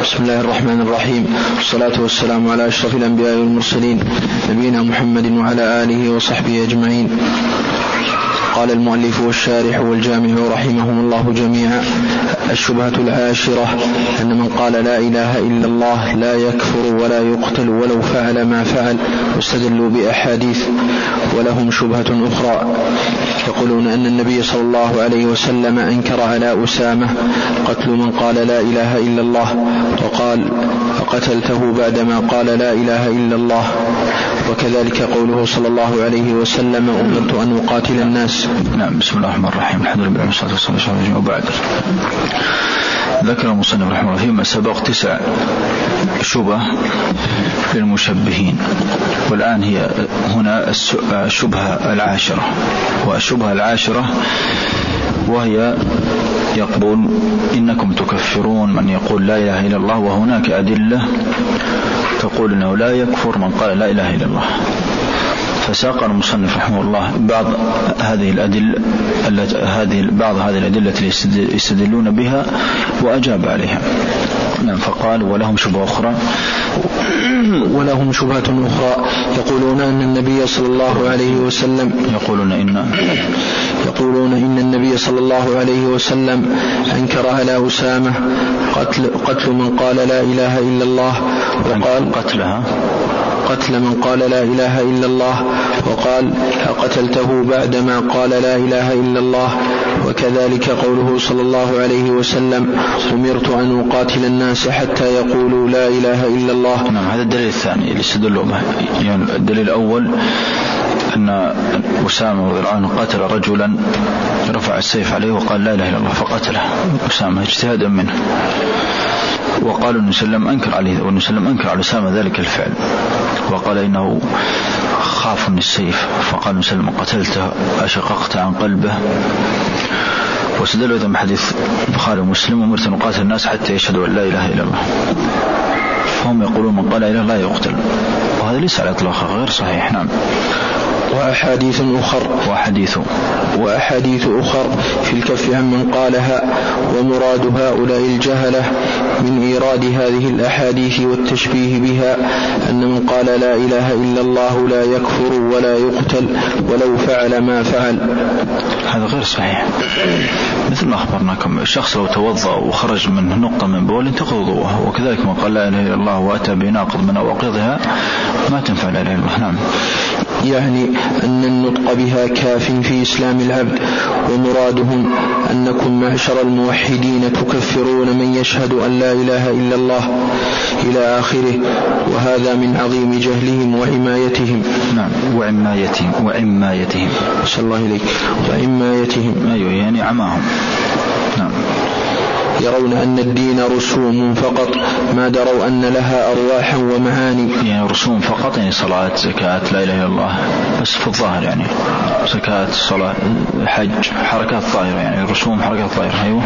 بسم الله الرحمن الرحيم، والصلاة والسلام على أشرف الأنبياء والمرسلين نبينا محمد وعلى آله وصحبه أجمعين. قال المؤلف والشارح والجامع رحمهم الله جميعا: الشبهة العاشرة أن من قال لا إله إلا الله لا يكفر ولا يقتل ولو فعل ما فعل، واستدلوا بأحاديث. ولهم شبهة أخرى، يقولون أن النبي صلى الله عليه وسلم أنكر على أسامة قتل من قال لا إله إلا الله، وقال: فقتلته بعدما قال لا إله إلا الله. وكذلك قوله صلى الله عليه وسلم: أمرت أن أقاتل الناس. نعم. بسم الله الرحمن الرحيم، الحمد لله والصلاة والسلام على رسول الله. وبعد، ذكر المصنف رحمه الله فيما سبق 9 شبه للمشبهين، والآن هي هنا الشبهة العاشرة. والشبهة العاشرة وهي يقول: إنكم تكفرون من يقول لا إله إلا الله، وهناك أدلة تقول إنه لا يكفر من قال لا إله إلا الله. فساق المصنف رحمه الله بعض هذه الأدلة التي يستدلون بها وأجاب عليها. فقال: ولهم شبهة أخرى. ولهم شبهة أخرى، يقولون أن النبي صلى الله عليه وسلم يقولون إن النبي صلى الله عليه وسلم أنكر على أسامة قتل من قال لا إله إلا الله، وقال: قتل من قال لا إله إلا الله، وقال: قتلته بعدما قال لا إله إلا الله. وكذلك قوله صلى الله عليه وسلم: أمرت أن أقاتل الناس حتى يقولوا لا إله إلا الله. نعم، هذا الدليل الثاني اللي استدلوا به. يعني الدليل الأول أن أسامة رضي الله عنه قتل رجلا، رفع السيف عليه وقال لا إله إلا الله فقتله أسامة اجتهادا منه، وقالوا أن سلم أنكر عليه، وأن سلم أنكر على أسامة ذلك الفعل، وقال إنه خاف من السيف، فقال أن سلم: قتلته أشققت عن قلبه. واستدلوا إذا بحديث البخاري ومسلم: أمرت أن أقاتل الناس حتى يشهدوا أن لا إله إلا الله. فهم يقولون من قال لا إله لا يقتل، وهذا ليس على إطلاقه غير صحيح. نعم. وأحاديث أخر في الكف عن من قالها. ومراد هؤلاء الجهلة من إيراد هذه الأحاديث والتشبيه بها أن من قال لا إله إلا الله لا يكفر ولا يقتل ولو فعل ما فعل. هذا غير صحيح، مثل ما أخبرناكم: الشخص لو توضأ وخرج منه نقطة من بول انتقض وضوءه، وكذلك من قال لا إله إلا الله وأتى بناقض من أواقضها ما تنفع لا إله إلا الله. نعم. يعني أن النطق بها كاف في إسلام العبد. ومرادهم أنكم معشر الموحدين تكفرون من يشهد أن لا إله إلا الله إلى آخره، وهذا من عظيم جهلهم وعمايتهم. نعم. وعمايتهم صلى الله عليك. وعمايتهم، أيوة، يعني عماهم. نعم. يرون أن الدين رسوم فقط، ما دروا أن لها أرواحا ومعاني. يعني رسوم فقط، يعني صلاة، زكاة، لا إله إلا الله، بس في الظاهر يعني زكاة، صلاة، حج، حركات ظاهرة، يعني رسوم حركات ظاهرة. أيوة.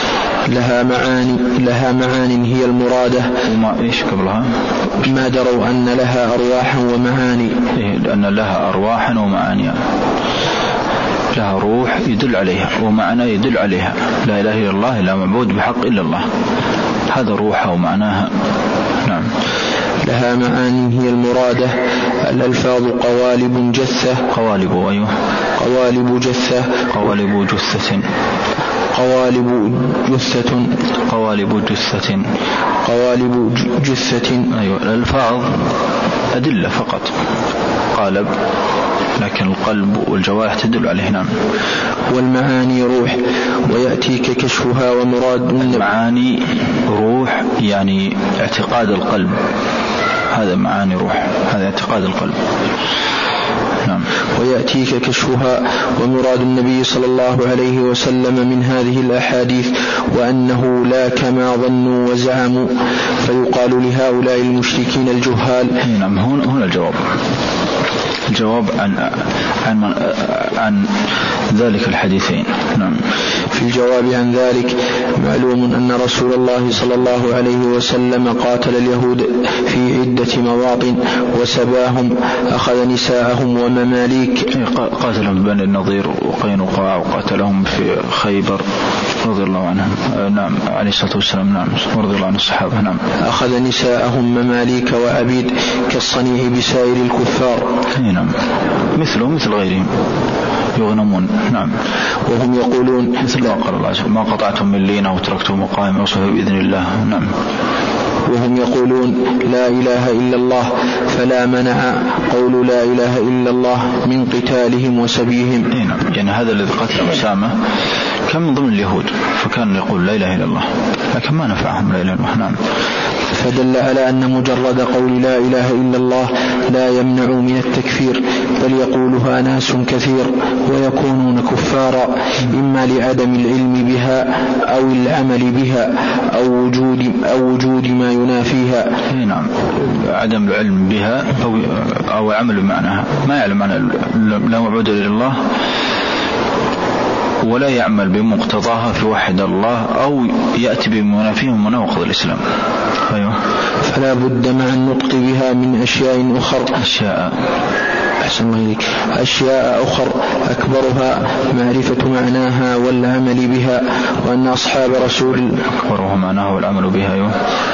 لها معان هي المرادة. وما إيش قبلها؟ ما دروا أن لها أرواحا ومعاني. لأن لها أرواحا ومعاني، لها روح يدل عليها ومعنى يدل عليها. لا إله إلا الله، لا معبود بحق إلا الله، هذا روحها ومعناها. نعم. لها معاني هي المرادة. الألفاظ قوالب جثة. أيوة. قوالب جثة. أيوة. الألفاظ أدلة فقط، قالب، لكن القلب والجوارح تدل عليه. نعم. والمعاني روح، ويأتيك كشفها. ومراد المعاني روح، يعني اعتقاد القلب، هذا معاني روح، هذا اعتقاد القلب. نعم. ويأتيك كشفها. ومراد النبي صلى الله عليه وسلم من هذه الأحاديث وأنه لا كما ظنوا وزعموا، فيقال لهؤلاء المشركين الجهال. نعم. هنا الجواب عن ذلك الحديثين. نعم. في الجواب عن ذلك: معلوم أن رسول الله صلى الله عليه وسلم قاتل اليهود في عدة مواطن وسباهم، أخذ نساءهم ومماليك. قاتلهم بني النضير وقينقاع، وقاتلهم في خيبر رضي الله عنهم. نعم عليه الصلاة والسلام. نعم رضي الله عن الصحابة. نعم. أخذ نساءهم مماليك وعبيد كالصنيع بسائر الكفار. نعم مثلهم مثل غيرهم يغنمون. نعم. وهم يقولون مثل ما قال الله ما قطعتم من لينة وتركتم قائما وصفه بإذن الله. نعم. وهم يقولون لا إله إلا الله فلا منع قول لا إله إلا الله من قتالهم وسبيهم. نعم. يعني هذا الذي قتل أسامة كان من ضمن اليهود فكان يقول لا إله إلا الله لكن ما نفعهم لا إله إلا الله. نعم. فدل على أن مجرد قول لا إله إلا الله لا يمنع من التكفير بل يقولها ناس كثير ويكونون كفارا إما لعدم العلم بها أو العمل بها أو وجود ما ينافيها. نعم. عدم العلم بها أو العمل بمعناها ما يعلم عن لا معبود إلا الله ولا يعمل بمقتضاها في وحد الله أو يأتي بمنافيه مناقض الإسلام. أيوة. فلا بد مع النطق بها من أشياء أشياء أخر أكبرها معرفة معناها والعمل بها وأن أصحاب رسول أكبرها معناها والعمل بها. أيوة.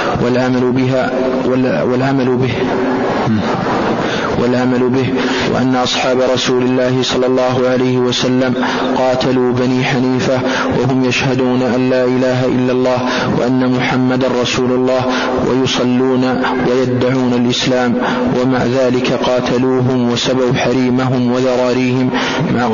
والعمل به وأن أصحاب رسول الله صلى الله عليه وسلم قاتلوا بني حنيفة وهم يشهدون أن لا إله إلا الله وأن محمد رسول الله ويصلون ويدعون الإسلام ومع ذلك قاتلوهم وسبوا حريمهم وذراريهم مع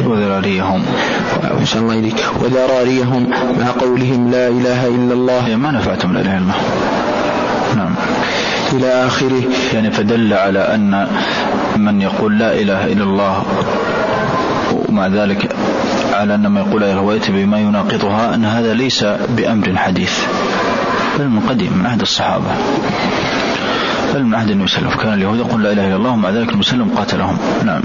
قولهم لا إله إلا الله ما نفعتم لا إله إلا الله. نعم. إلى آخره. يعني فدل على أن من يقول لا إله إلا الله ومع ذلك على أن ما يقول لا إله ويأتي بما يناقضها أن هذا ليس بأمر حديث بل من قديم من عهد الصحابة بل من عهد النبي صلى الله عليه وسلم. كان اليهود يقول لا إله إلا الله ومع ذلك المسلم قاتلهم. نعم.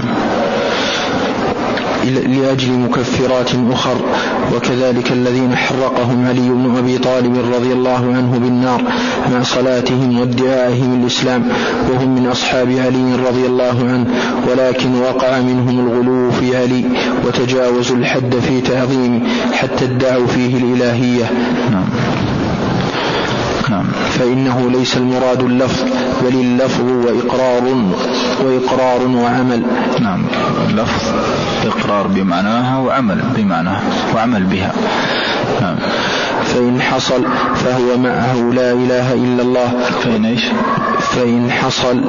لأجل مكفرات أخر وكذلك الذين حرقهم علي بن أبي طالب رضي الله عنه بالنار مع صلاتهم وادعائهم الإسلام وهم من أصحاب علي رضي الله عنه ولكن وقع منهم الغلو في علي وتجاوزوا الحد في تعظيمه حتى ادعوا فيه الإلهية. نعم. فإنه ليس المراد اللفظ بل اللفظ وإقرار وعمل. نعم. اللفظ إقرار بمعناها وعمل بمعناها وعمل بها. نعم. فإن حصل فهو معه لا إله إلا الله. فإن حصل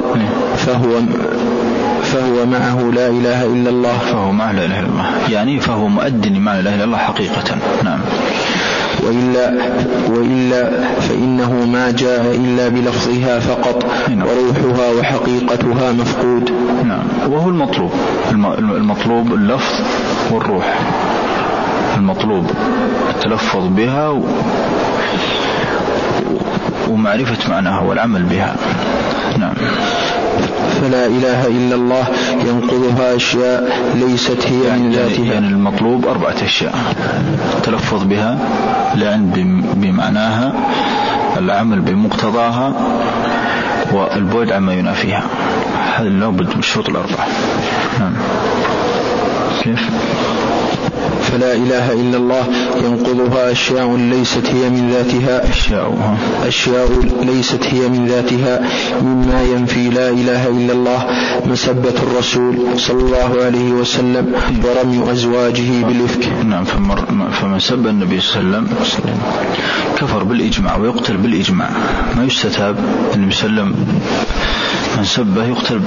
فهو معه لا إله إلا الله. فهو معه لا إله إلا الله يعني فهو مؤدن مع لا إله إلا الله حقيقة. نعم. وإلا فإنه ما جاء إلا بلفظها فقط وروحها وحقيقتها مفقود. نعم. وهو المطلوب اللفظ والروح. المطلوب التلفظ بها ومعرفة معناها والعمل بها. نعم. فلا إله إلا الله ينقضها أشياء ليست هي من ذاتها. يعني المطلوب 4 أشياء: التلفظ بها، العلم بمعناها، العمل بمقتضاها، والبعد عما ينافيها. هذا لابد من الشروط 4. نعم. كيف؟ فلا إله إلا الله ينقضها أشياء ليست هي من ذاتها. أشياء ليست هي من ذاتها مما ينفي لا إله إلا الله: مسبة الرسول صلى الله عليه وسلم ورمي أزواجه بالإفك. نعم. فمن سب النبي صلى الله عليه وسلم كفر بالإجماع ويقتل بالإجماع، ما يستتاب. النبي صلى الله عليه وسلم من سبه يقتل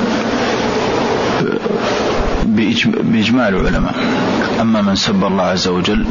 بإجماع العلماء. أما من سب الله عز وجل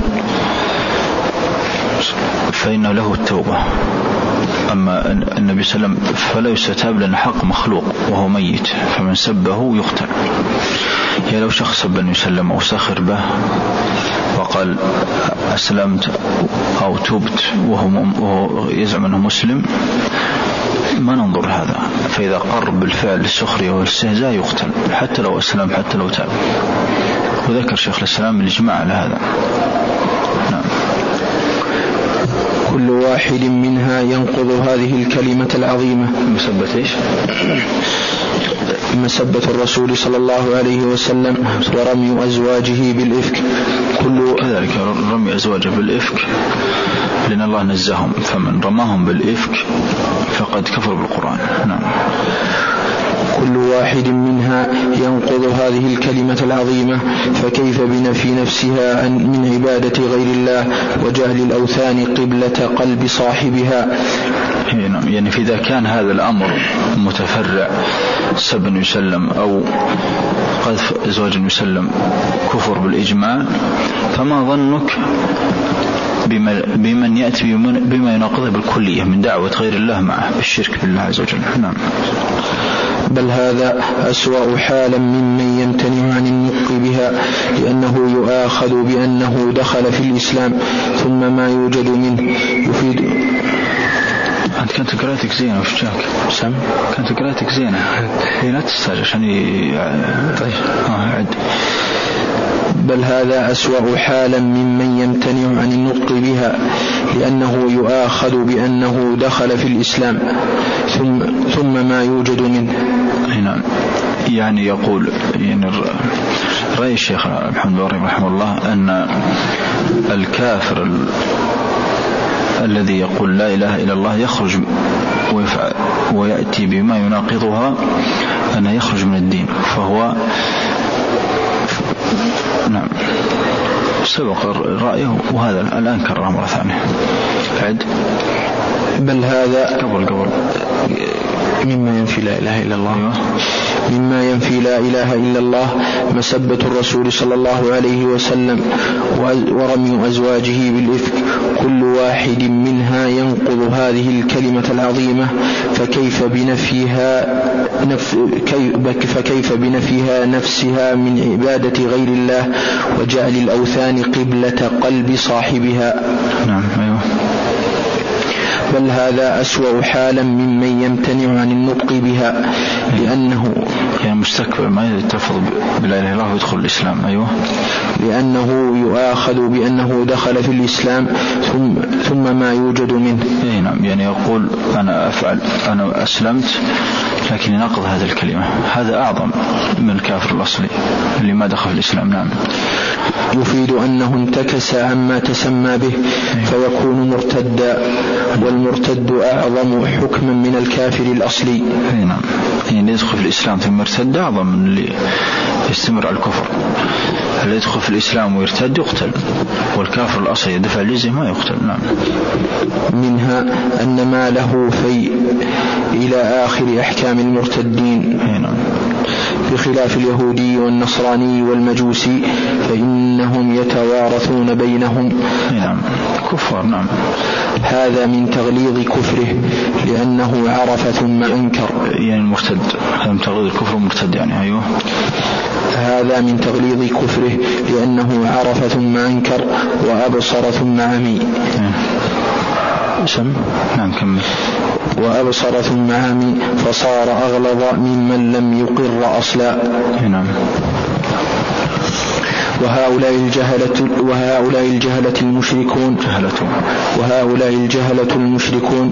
فإنه له التوبة. أما النبي صلى الله عليه وسلم فلا يستتاب لأن حق مخلوق وهو ميت، فمن سبه يقتل. يعني لو شخص سب النبي صلى الله عليه وسلم أو سخر به وقال أسلمت أو تبت وهو يزعم أنه مسلم، ما ننظر هذا. فإذا قر بالفعل السخرية والاستهزاء يقتل حتى لو أسلم، حتى لو تاب. وذكر شيخ الإسلام الإجماع على هذا. نعم. كل واحد منها ينقض هذه الكلمة العظيمة. مسبة إيش؟ مسبة الرسول صلى الله عليه وسلم ورمي أزواجه بالإفك. كذلك رمي أزواجه بالإفك، لأن الله نزههم، فمن رماهم بالإفك فقد كفر بالقرآن. نعم. كل واحد منها ينقض هذه الكلمة العظيمة، فكيف بنفي نفسها من عبادة غير الله وجعل الأوثان قبلة قلب صاحبها. يعني إذا كان هذا الأمر متفرع سب يسلم أو قذف أزواج يسلم كفر بالإجماع، فما ظنك بمن يأتي بما يناقضه بالكلية من دعوة غير الله معه بالشرك بالله عز وجل. نعم. بل هذا أسوأ حالا ممن يمتنع عن النطق بها، لأنه يؤاخذ بأنه دخل في الإسلام ثم ما يوجد منه يفيد. أنت كانت قراءتك زينة وش جاك؟ سم؟ كانت قراءتك زينة، هي لا تستاجر عشان طيب. عد. بل هذا أسوأ حالا ممن يمتنع عن النطق بها، لأنه يؤاخذ بأنه دخل في الإسلام ثم ما يوجد منه. نعم. يعني يقول رأي الشيخ محمد الوهاب رحمه الله أن الكافر الذي يقول لا إله إلا الله يخرج ويأتي بما يناقضها أن يخرج من الدين، فهو نعم سبق رأيه، وهذا الآن كرره مرة ثانية. عد. بل هذا قبل مما ينفي لا إله إلا الله. مما ينفي لا إله إلا الله مسبة الرسول صلى الله عليه وسلم ورمي أزواجه بالإفك. كل واحد منها ينقض هذه الكلمة العظيمة، فكيف بنفيها نفسها من عبادة غير الله وجعل الأوثان قبلة قلب صاحبها. نعم. أيوه. بل هذا أسوأ حالا ممن يمتنع عن النطق بها، لأنه يعني مستكبر ما يتلفظ بلا إله إلا الله ويدخل الإسلام. أيوه. لأنه يؤاخذ بأنه دخل في الإسلام ثم ما يوجد منه. نعم. يعني يقول أنا أسلمت لكن يناقض هذه الكلمة، هذا أعظم من الكافر الأصلي اللي ما دخل في الإسلام. نعم. يفيد أنه انتكس عما تسمى به فيكون مرتدا، والمرتد أعظم حكما من الكافر الأصلي. نعم. يعني يدخل في الإسلام ثم يرتد أعظم من اللي يستمر على الكفر. اللي يدخل في الإسلام ويرتد يقتل، والكافر الأصلي يدفع الجزية ما يقتل. نعم. منها أن ما له في إلى آخر أحكام المرتدين. نعم. بخلاف اليهودي والنصراني والمجوسي فإنهم يتوارثون بينهم. نعم. كفار. نعم. هذا من تغليظ كفره لأنه عرف ثم أنكر. يعني المرتد هذا من تغليظ الكفر مرتد يعني. أيوه. هذا من تغليظ كفره لأنه عرف ثم أنكر وأبصر ثم عمي. نعم. كمل. وأبصر ثم عمي فصار أغلظ ممن لم يقر أصلا. نعم. وهؤلاء الجهلة المشركون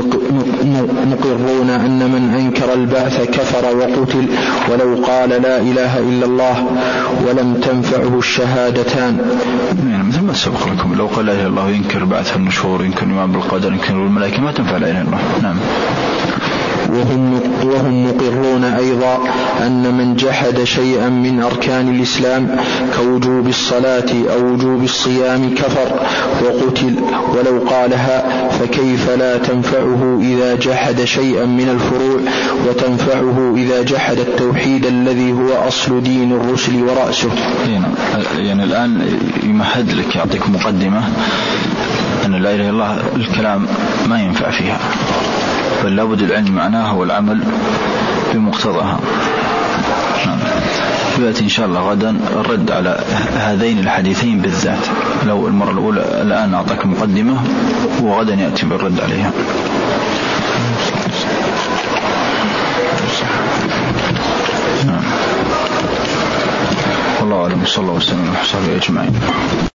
مقرون أن من أنكر البعث كفر وقتل ولو قال لا إله إلا الله ولم تنفعه الشهادتان. يعني مثل ما سبق لكم، لو قال لا إله إلا الله ينكر بعث النشور، ينكر الإيمان بالقدر، ينكر الملائكة، ما تنفع لا إله إلا الله. نعم. وهم مقرون أيضا أن من جحد شيئا من أركان الإسلام كوجوب الصلاة أو وجوب الصيام كفر وقتل ولو قالها، فكيف لا تنفعه إذا جحد شيئا من الفروع وتنفعه إذا جحد التوحيد الذي هو أصل دين الرسل ورأسه. يعني الآن يمهد لك، يعطيك مقدمة أن لا إله إلا الله الكلام ما ينفع فيها، بل لابد العلم معناها والعمل بمقتضاها. يأتي إن شاء الله غدا الرد على هذين الحديثين بالذات. لو المرة الأولى الآن أعطاك مقدمة، وغدا يأتي بالرد عليها. والله أعلم. صلى الله وسلم على صحبه أجمعين.